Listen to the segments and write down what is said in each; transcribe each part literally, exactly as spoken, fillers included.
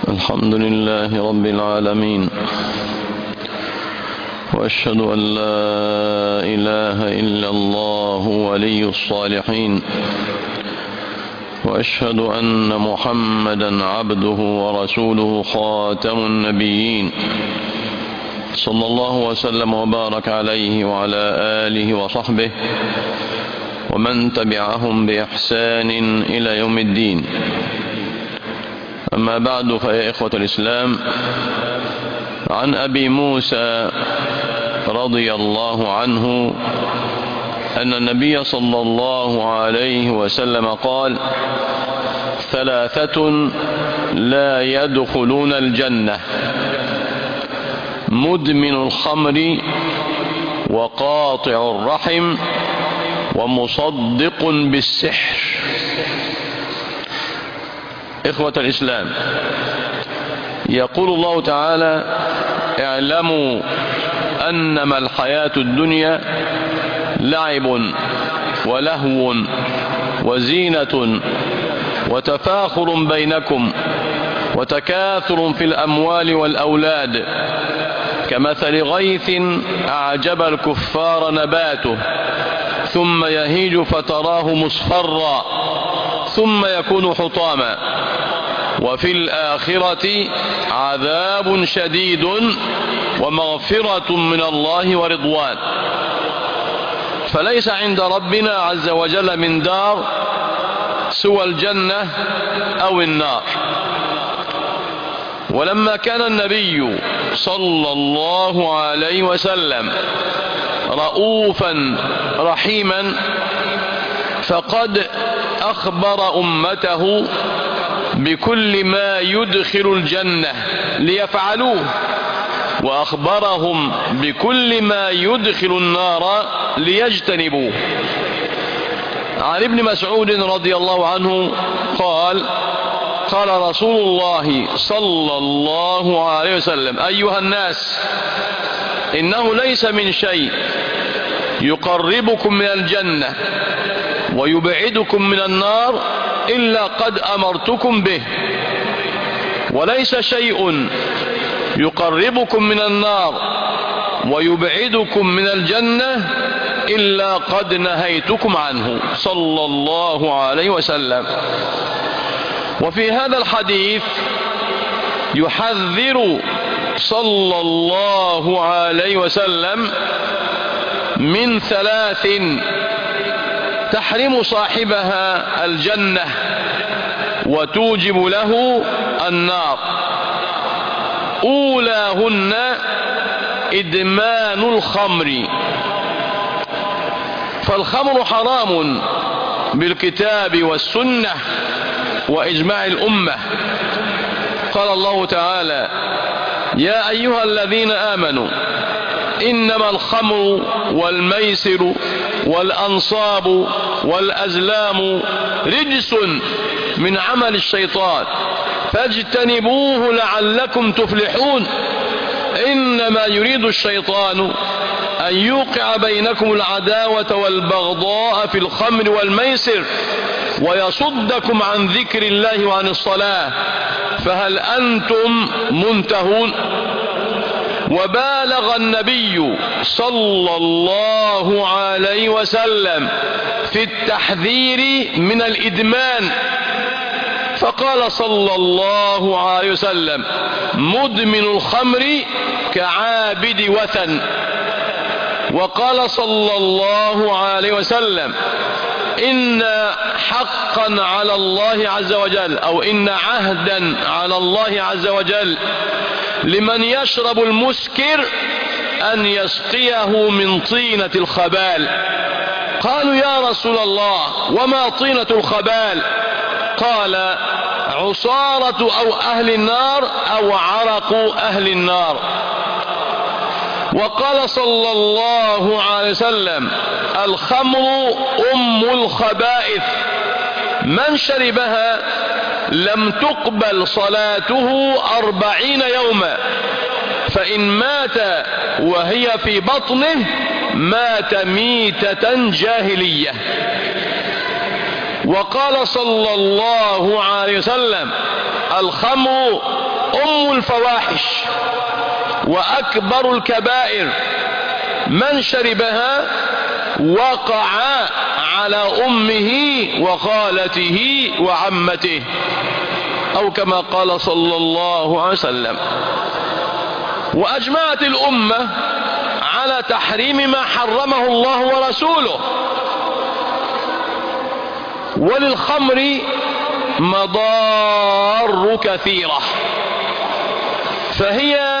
الحمد لله رب العالمين، وأشهد أن لا إله إلا الله ولي الصالحين، وأشهد أن محمدا عبده ورسوله خاتم النبيين، صلى الله وسلم وبارك عليه وعلى آله وصحبه ومن تبعهم بإحسان إلى يوم الدين. أما بعد، فيا إخوة الإسلام، عن أبي موسى رضي الله عنه أن النبي صلى الله عليه وسلم قال: ثلاثة لا يدخلون الجنة: مدمن الخمر، وقاطع الرحم، ومصدق بالسحر. إخوة الإسلام، يقول الله تعالى: اعلموا أنما الحياة الدنيا لعب ولهو وزينة وتفاخر بينكم وتكاثر في الأموال والأولاد، كمثل غيث أعجب الكفار نباته ثم يهيج فتراه مصفرا ثم يكون حطاما، وفي الآخرة عذاب شديد ومغفرة من الله ورضوان. فليس عند ربنا عز وجل من دار سوى الجنة أو النار. ولما كان النبي صلى الله عليه وسلم رؤوفا رحيما، فقد أخبر أمته بكل ما يدخل الجنة ليفعلوه، وأخبرهم بكل ما يدخل النار ليجتنبوه. عن ابن مسعود رضي الله عنه قال: قال رسول الله صلى الله عليه وسلم: أيها الناس، إنه ليس من شيء يقربكم من الجنة ويبعدكم من النار إلا قد أمرتكم به، وليس شيء يقربكم من النار ويبعدكم من الجنة إلا قد نهيتكم عنه، صلى الله عليه وسلم. وفي هذا الحديث يحذر صلى الله عليه وسلم من ثلاث تحرم صاحبها الجنة وتوجب له النار. أولاهن إدمان الخمر، فالخمر حرام بالكتاب والسنة وإجماع الأمة. قال الله تعالى: يا أيها الذين آمنوا إنما الخمر والميسر والأنصاب والأزلام رجس من عمل الشيطان فاجتنبوه لعلكم تفلحون. إنما يريد الشيطان أن يوقع بينكم العداوة والبغضاء في الخمر والميسر ويصدكم عن ذكر الله وعن الصلاة، فهل أنتم منتهون؟ وبالغ النبي صلى الله عليه وسلم في التحذير من الإدمان، فقال صلى الله عليه وسلم: مدمن الخمر كعابد وثن. وقال صلى الله عليه وسلم: إن حقا على الله عز وجل، أو إن عهدا على الله عز وجل لمن يشرب المسكر أن يسقيه من طينة الخبال. قالوا: يا رسول الله، وما طينة الخبال؟ قال: عصارة أو أهل النار أو عرق أهل النار. وقال صلى الله عليه وسلم: الخمر أم الخبائث، من شربها لم تقبل صلاته أربعين يوما، فإن مات وهي في بطنه مات ميتة جاهلية. وقال صلى الله عليه وسلم: الخمر أم الفواحش وأكبر الكبائر، من شربها وقع على أمه وخالته وعمته، أو كما قال صلى الله عليه وسلم. وأجمعت الأمة على تحريم ما حرمه الله ورسوله. وللخمر مضار كثيرة، فهي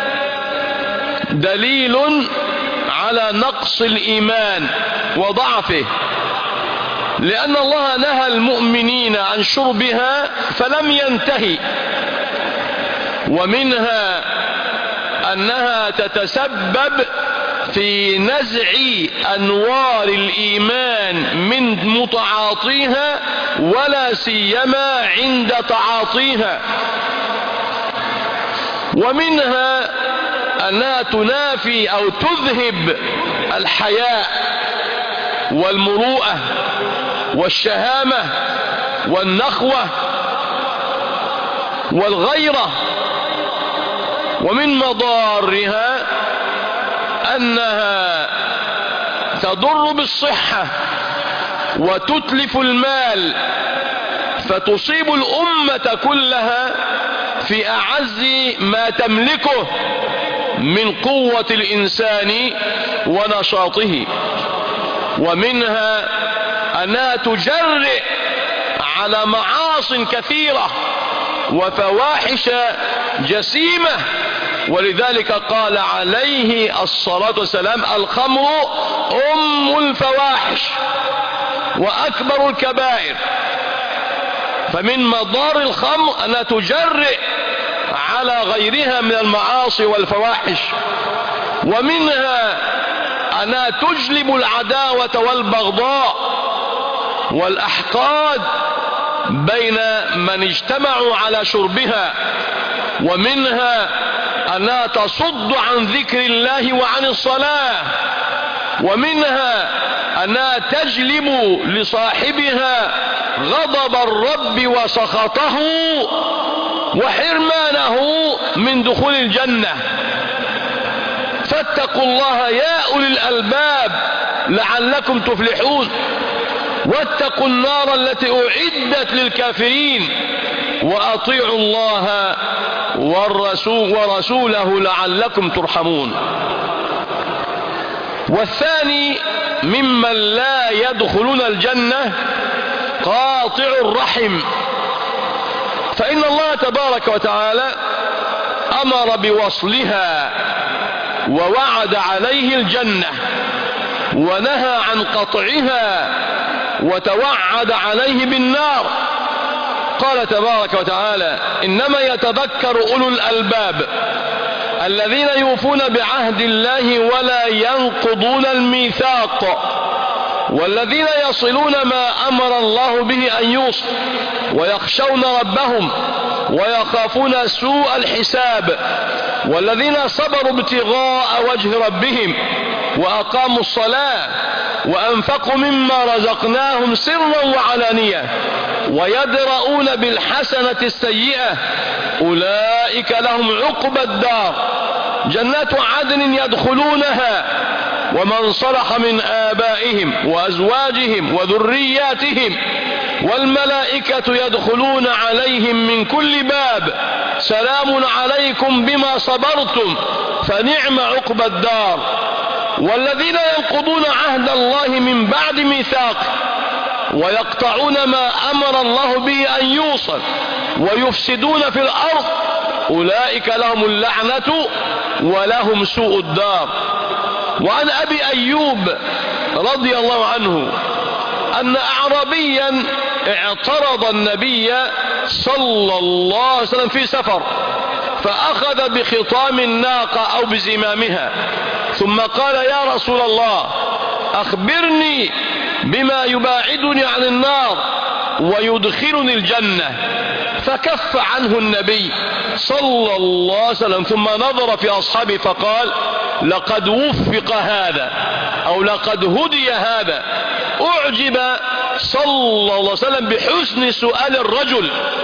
دليل على نقص الإيمان وضعفه، لأن الله نهى المؤمنين عن شربها فلم ينتهي. ومنها أنها تتسبب في نزع أنوار الإيمان من متعاطيها، ولا سيما عند تعاطيها. ومنها أنها تنافي أو تذهب الحياء والمروءة والشهامة والنخوة والغيرة. ومن مضارها أنها تضر بالصحة وتتلف المال، فتصيب الأمة كلها في أعز ما تملكه من قوة الإنسان ونشاطه. ومنها أنها تجرئ على معاص كثيرة وفواحش جسيمة، ولذلك قال عليه الصلاة والسلام: الخمر أم الفواحش وأكبر الكبائر. فمن مضار الخمر أنها تجرئ على غيرها من المعاصي والفواحش. ومنها أنها تجلب العداوة والبغضاء والأحقاد بين من اجتمعوا على شربها. ومنها أنها تصد عن ذكر الله وعن الصلاة. ومنها أنها تجلب لصاحبها غضب الرب وسخطه وحرمانه من دخول الجنة. فاتقوا الله يا أولي الألباب لعلكم تفلحون، واتقوا النار التي أعدت للكافرين، وأطيعوا الله والرسول ورسوله لعلكم ترحمون. والثاني ممن لا يدخلون الجنة قاطع الرحم، فإن الله تبارك وتعالى أمر بوصلها ووعد عليه الجنة، ونهى عن قطعها وتوعد عليه بالنار. قال تبارك وتعالى: إنما يتذكر أولو الألباب الذين يوفون بعهد الله ولا ينقضون الميثاق، والذين يصلون ما أمر الله به أن يوصل، ويخشون ربهم ويخافون سوء الحساب، والذين صبروا ابتغاء وجه ربهم وأقاموا الصلاة وأنفقوا مما رزقناهم سرا وعلانية ويدرؤون بالحسنة السيئة أولئك لهم عقبى الدار جنات عدن يدخلونها ومن صلح من آبائهم وأزواجهم وذرياتهم والملائكة يدخلون عليهم من كل باب سلام عليكم بما صبرتم فنعم عقبى الدار. والذين ينقضون عهد الله من بعد ميثاقه ويقطعون ما أمر الله به أن يوصل ويفسدون في الأرض أولئك لهم اللعنة ولهم سوء الدار. وعن أبي أيوب رضي الله عنه أن أعرابيا اعترض النبي صلى الله عليه وسلم في سفر فأخذ بخطام الناقة أو بزمامها ثم قال: يا رسول الله أخبرني بما يباعدني عن النار ويدخلني الجنة. فكف عنه النبي صلى الله عليه وسلم ثم نظر في أصحابه فقال: لقد وفق هذا أو لقد هدي هذا. أعجب صلى الله عليه وسلم بحسن سؤال الرجل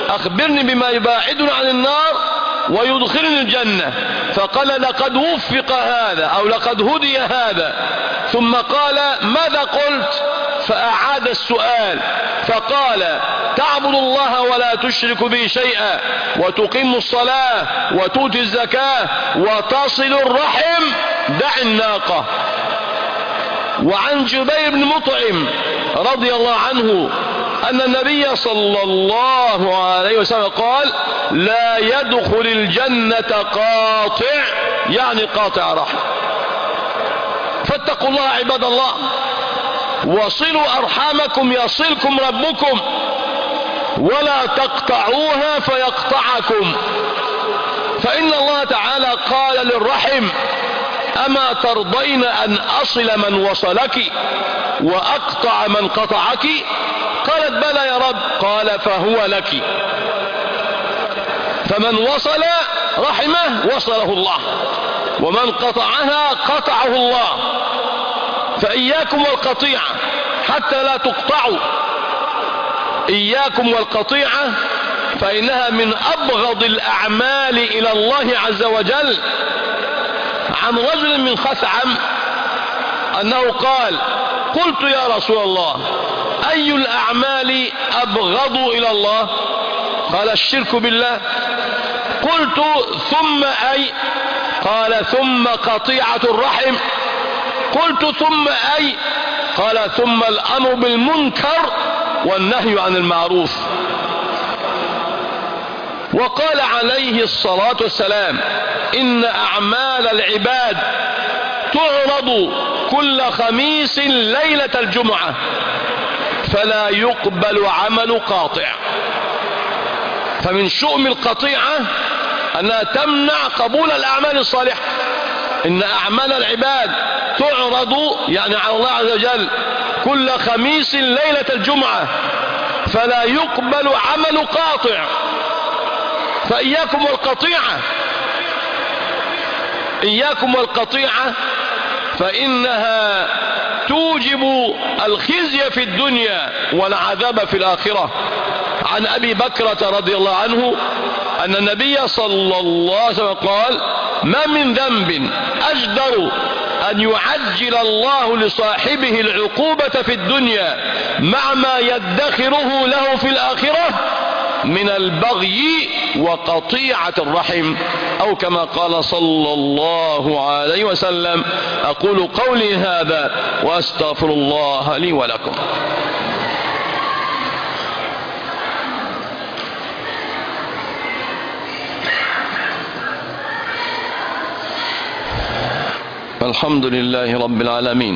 أخبرني بما يباعدني عن النار ويدخلني الجنة. فقال لقد وفق هذا أو لقد هدي هذا. ثم قال ماذا قلت؟ فأعاد السؤال فقال تعبد الله ولا تشرك به شيئا وتقيم الصلاة وتؤتي الزكاة وتصل الرحم دع الناقة. وعن جبير بن مطعم رضي الله عنه أن النبي صلى الله عليه وسلم قال لا يدخل الجنة قاطع، يعني قاطع رحم. فاتقوا الله عباد الله وصلوا أرحامكم يصلكم ربكم ولا تقطعوها فيقطعكم. فإن الله تعالى قال للرحم أما ترضين أن أصل من وصلك وأقطع من قطعك؟ قالت بلى يا رب. قال فهو لك. فمن وصل رحمه وصله الله ومن قطعها قطعه الله. فإياكم والقطيعة حتى لا تقطعوا. إياكم والقطيعة فإنها من أبغض الأعمال إلى الله عز وجل. عن رجل من خثعم أنه قال قلت يا رسول الله أي الأعمال أبغض إلى الله؟ قال الشرك بالله. قلت ثم أي؟ قال ثم قطيعة الرحم. قلت ثم أي؟ قال ثم الأمر بالمنكر والنهي عن المعروف. وقال عليه الصلاة والسلام إن أعمال العباد تعرض كل خميس ليلة الجمعة فلا يقبل عمل قاطع. فمن شؤم القطيعة أنها تمنع قبول الأعمال الصالحة. إن أعمال العباد تعرض يعني على الله عز وجل كل خميس ليلة الجمعة فلا يقبل عمل قاطع. فإياكم والقطيعة، إياكم والقطيعة فإنها توجب الخزي في الدنيا والعذاب في الآخرة. عن أبي بكرة رضي الله عنه أن النبي صلى الله عليه وسلم قال ما من ذنب أجدر أن يعجل الله لصاحبه العقوبة في الدنيا مع ما يدخره له في الآخرة من البغي وقطيعة الرحم، أو كما قال صلى الله عليه وسلم. أقول قولي هذا وأستغفر الله لي ولكم. الحمد لله رب العالمين،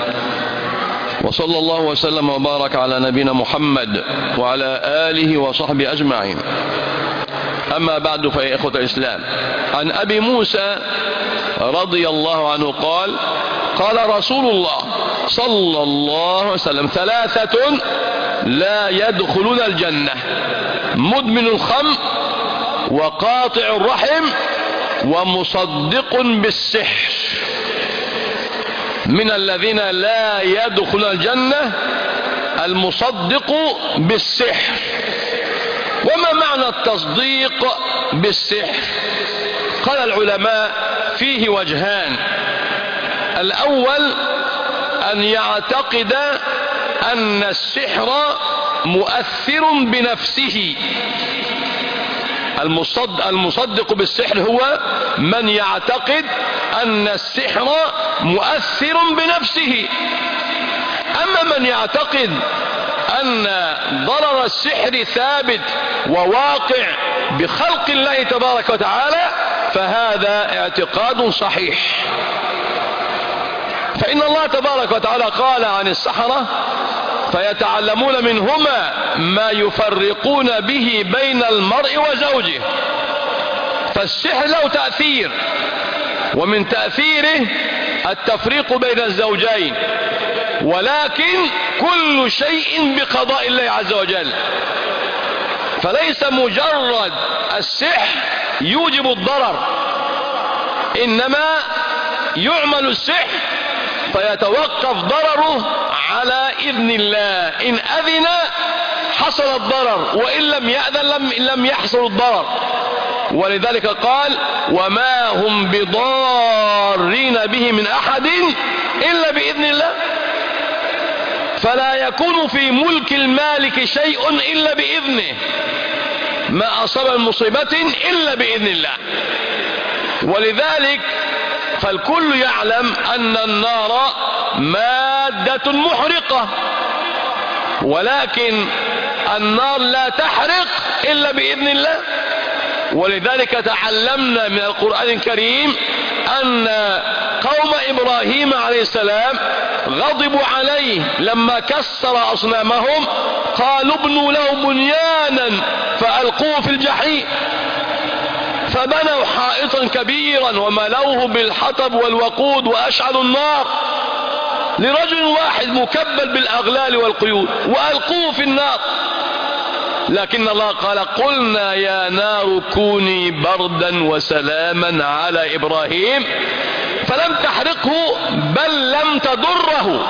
وصلى الله وسلم وبارك على نبينا محمد وعلى آله وصحبه أجمعين. أما بعد فيا إخوة الإسلام، عن أبي موسى رضي الله عنه قال قال رسول الله صلى الله عليه وسلم ثلاثة لا يدخلون الجنة: مدمن الخمر وقاطع الرحم ومصدق بالسحر. من الذين لا يدخل الجنة المصدق بالسحر. وما معنى التصديق بالسحر؟ قال العلماء فيه وجهان. الأول أن يعتقد أن السحر مؤثر بنفسه. المصدق بالسحر هو من يعتقد أن السحر مؤثر بنفسه. أما من يعتقد أن ضرر السحر ثابت وواقع بخلق الله تبارك وتعالى فهذا اعتقاد صحيح. فإن الله تبارك وتعالى قال عن السحرة: فيتعلمون منهما ما يفرقون به بين المرء وزوجه. فالسحر له تأثير، ومن تأثيره التفريق بين الزوجين، ولكن كل شيء بقضاء الله عز وجل. فليس مجرد السحر يوجب الضرر، إنما يعمل السحر فيتوقف ضرره على إذن الله. إن أذن حصل الضرر، وإن لم يأذن لم, لم يحصل الضرر. ولذلك قال وما هم بضارين به من أحد إلا بإذن الله. فلا يكون في ملك المالك شيء إلا بإذنه، ما أصاب من مصيبة إلا بإذن الله. ولذلك فالكل يعلم أن النار مادة محرقة، ولكن النار لا تحرق إلا بإذن الله. ولذلك تعلمنا من القرآن الكريم أن قوم إبراهيم عليه السلام غضبوا عليه لما كسر أصنامهم، قالوا ابنوا له بنيانا فألقوه في الجحيم، فبنوا حائطا كبيرا وملوه بالحطب والوقود وأشعلوا النار لرجل واحد مكبل بالأغلال والقيود وألقوه في النار. لكن الله قال قلنا يا نار كوني بردا وسلاما على إبراهيم، فلم تحرقه بل لم تضره.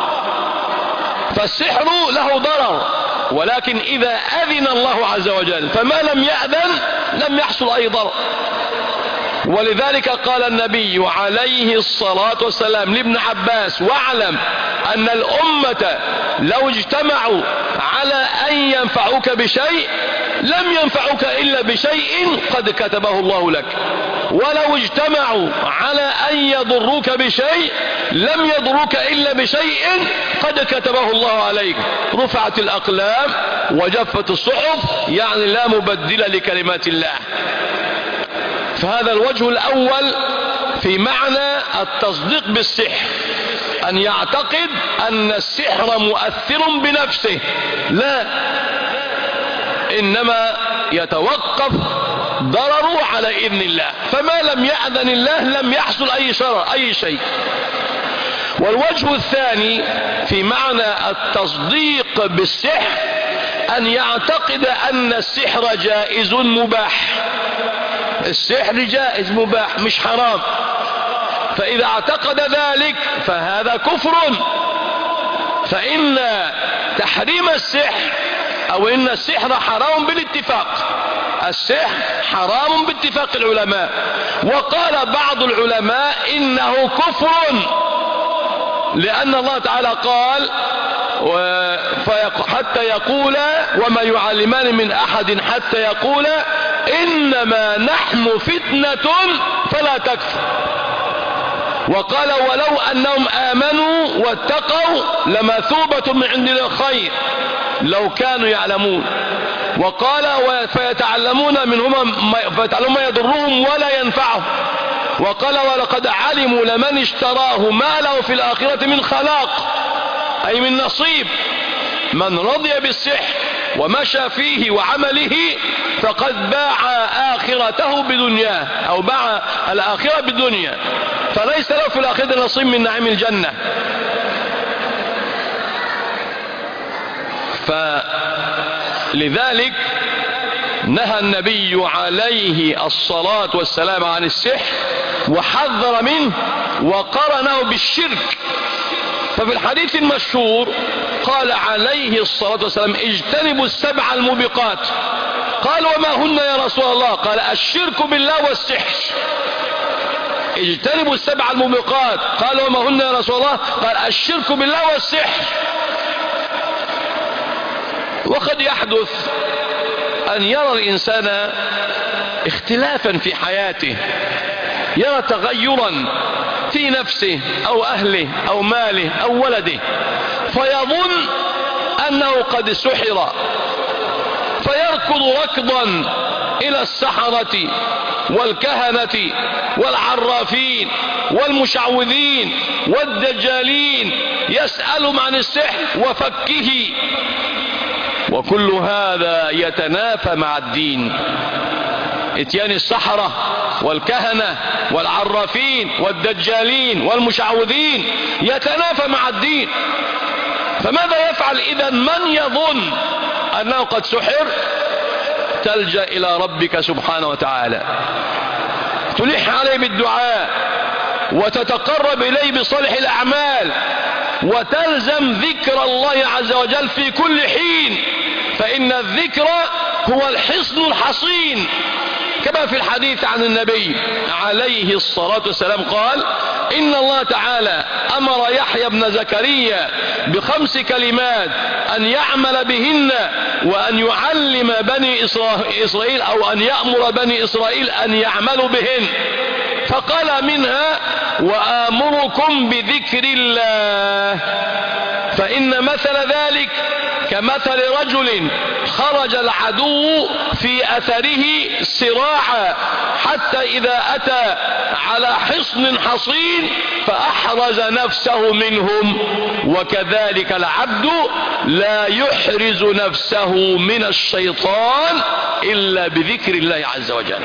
فالسحر له ضرر، ولكن إذا أذن الله عز وجل، فما لم يأذن لم يحصل أي ضرر. ولذلك قال النبي عليه الصلاة والسلام لابن عباس واعلم أن الأمة لو اجتمعوا على أن ينفعوك بشيء لم ينفعوك إلا بشيء قد كتبه الله لك، ولو اجتمعوا على أن يضروك بشيء لم يضروك إلا بشيء قد كتبه الله عليك. رفعت الأقلام وجفت الصحف، يعني لا مبدل لكلمات الله. فهذا الوجه الأول في معنى التصديق بالسحر، أن يعتقد أن السحر مؤثر بنفسه، لا، إنما يتوقف ضرره على إذن الله، فما لم يأذن الله لم يحصل أي شر أي شيء. والوجه الثاني في معنى التصديق بالسحر أن يعتقد أن السحر جائز مباح. السحر جائز مباح مش حرام، فإذا اعتقد ذلك فهذا كفر. فإن تحريم السحر أو إن السحر حرام بالاتفاق، السحر حرام باتفاق العلماء. وقال بعض العلماء إنه كفر، لأن الله تعالى قال حتى يقول وما يعلمان من أحد حتى يقول إنما نحن فتنة فلا تكفر. وقال ولو أنهم آمنوا واتقوا لمثوبة من عند الخير لو كانوا يعلمون. وقال فيتعلمون منهما فيتعلمون ما يضرهم ولا ينفعهم. وقال ولقد علموا لمن اشتراه ما له في الآخرة من خلاق، أي من نصيب. من رضي بالسحر ومشى فيه وعمله فقد باع آخرته بدنياه، أو باع الآخرة بالدنيا، فليس له في الآخرة نصيب من نعيم الجنة. فلذلك نهى النبي عليه الصلاة والسلام عن السحر وحذر منه وقرنه بالشرك. ففي الحديث المشهور قال عليه الصلاة والسلام اجتنبوا السبع الموبقات. قال وما هن يا رسول الله؟ قال الشرك بالله والسحر. اجتنبوا السبع الموبقات. قال وما هن يا رسول الله؟ قال الشرك بالله والسحر. وقد يحدث أن يرى الإنسان اختلافا في حياته، يرى تغيرا في نفسه أو أهله أو ماله أو ولده، فيظن أنه قد سحر، فيركض ركضا إلى السحرة والكهنة والعرافين والمشعوذين والدجالين يسألهم عن السحر وفكه، وكل هذا يتنافى مع الدين. اتيان السحرة والكهنة والعرافين والدجالين والمشعوذين يتنافى مع الدين. فماذا يفعل إذا من يظن أنه قد سحر؟ تلجأ إلى ربك سبحانه وتعالى، تلح عليه بالدعاء وتتقرب إليه بصالح الأعمال، وتلزم ذكر الله عز وجل في كل حين، فإن الذكر هو الحصن الحصين، كما في الحديث عن النبي عليه الصلاة والسلام قال: إن الله تعالى أمر يحيى بن زكريا بخمس كلمات أن يعمل بهن وأن يعلم بني إسرائيل، أو أن يأمر بني إسرائيل أن يعملوا بهن، فقال منها: وآمركم بذكر الله، فإن مثل ذلك كمثل رجل خرج العدو في أثره سراعا حتى إذا أتى على حصن حصين فأحرز نفسه منهم، وكذلك العبد لا يحرز نفسه من الشيطان إلا بذكر الله عز وجل.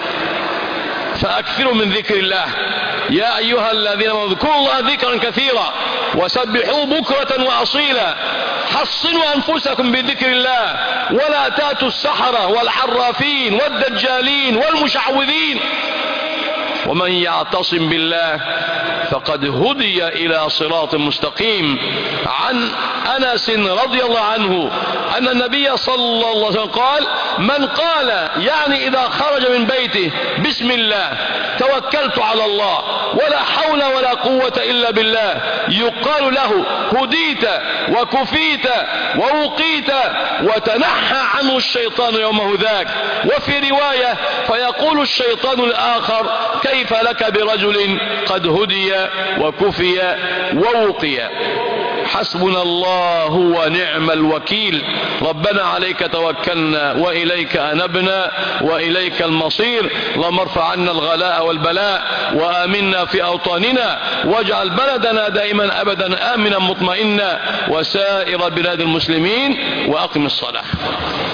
فأكثروا من ذكر الله يا أيها الذين آمنوا اذكروا الله ذكرا كثيرا وسبحوه بكرة وأصيلا، حصنوا أنفسكم بذكر الله، ولا تأتوا السحرة والعرافين والدجالين والمشعوذين، ومن يعتصم بالله فقد هدي إلى صراط مستقيم. عن أنس رضي الله عنه أن النبي صلى الله عليه وسلم قال: من قال، يعني إذا خرج من بيته: بسم الله توكلت على الله ولا حول ولا قوة إلا بالله، يقال له: هديت وكفيت ووقيت وتنحى عنه الشيطان يومه ذاك. وفي رواية: فيقول الشيطان الآخر: كيف لك برجل قد هدي وكفي ووقي. حسبنا الله ونعم الوكيل. ربنا عليك توكلنا وإليك أنبنا وإليك المصير. اللهم ارفع عنا الغلاء والبلاء وآمنا في أوطاننا، واجعل بلدنا دائما أبدا آمنا مطمئنا وسائر بلاد المسلمين، وأقم الصلاة.